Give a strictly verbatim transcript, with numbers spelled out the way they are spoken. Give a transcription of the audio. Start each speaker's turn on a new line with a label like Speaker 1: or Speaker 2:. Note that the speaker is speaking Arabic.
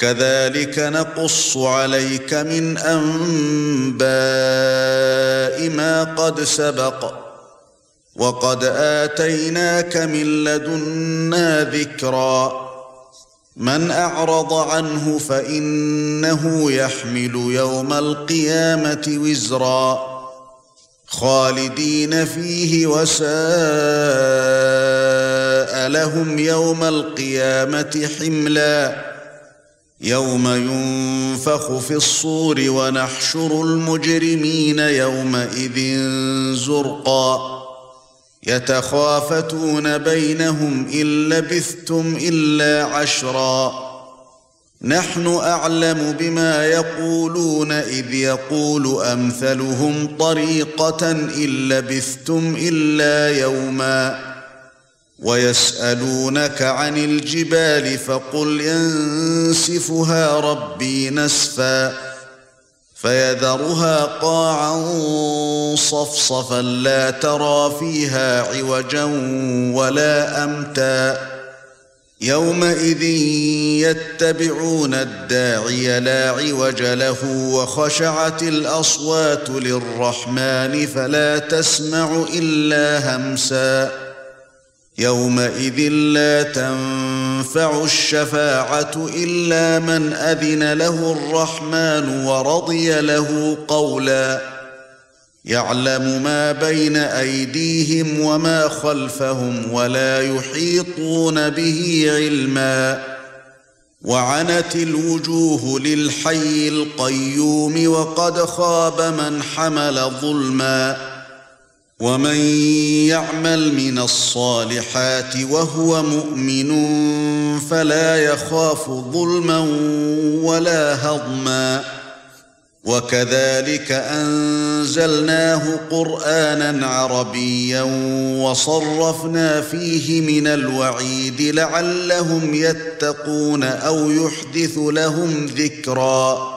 Speaker 1: كذلك نقص عليك من أنباء ما قد سبق وقد آتيناك من لدنا ذكرا من أعرض عنه فإنه يحمل يوم القيامة وزرا خالدين فيه وساء لهم يوم القيامة حملا يوم ينفخ في الصور ونحشر المجرمين يومئذ زرقا يتخافتون بينهم إن لبثتم إلا عشرا نحن أعلم بما يقولون إذ يقول أمثلهم طريقة إن لبثتم إلا يوما ويسألونك عن الجبال فقل ينسفها ربي نسفا فيذرها قاعا صفصفا لا ترى فيها عوجا ولا أمتا يومئذ يتبعون الداعي لا عوج له وخشعت الأصوات للرحمن فلا تسمع إلا همسا يومئذ لا تنفع الشفاعة إلا من أذن له الرحمن ورضي له قولا يعلم ما بين أيديهم وما خلفهم ولا يحيطون به علما وعنت الوجوه للحي القيوم وقد خاب من حمل ظلما ومن يعمل من الصالحات وهو مؤمن فلا يخاف ظلما ولا هضما وكذلك أنزلناه قرآنا عربيا وصرفنا فيه من الوعيد لعلهم يتقون أو يحدث لهم ذكرا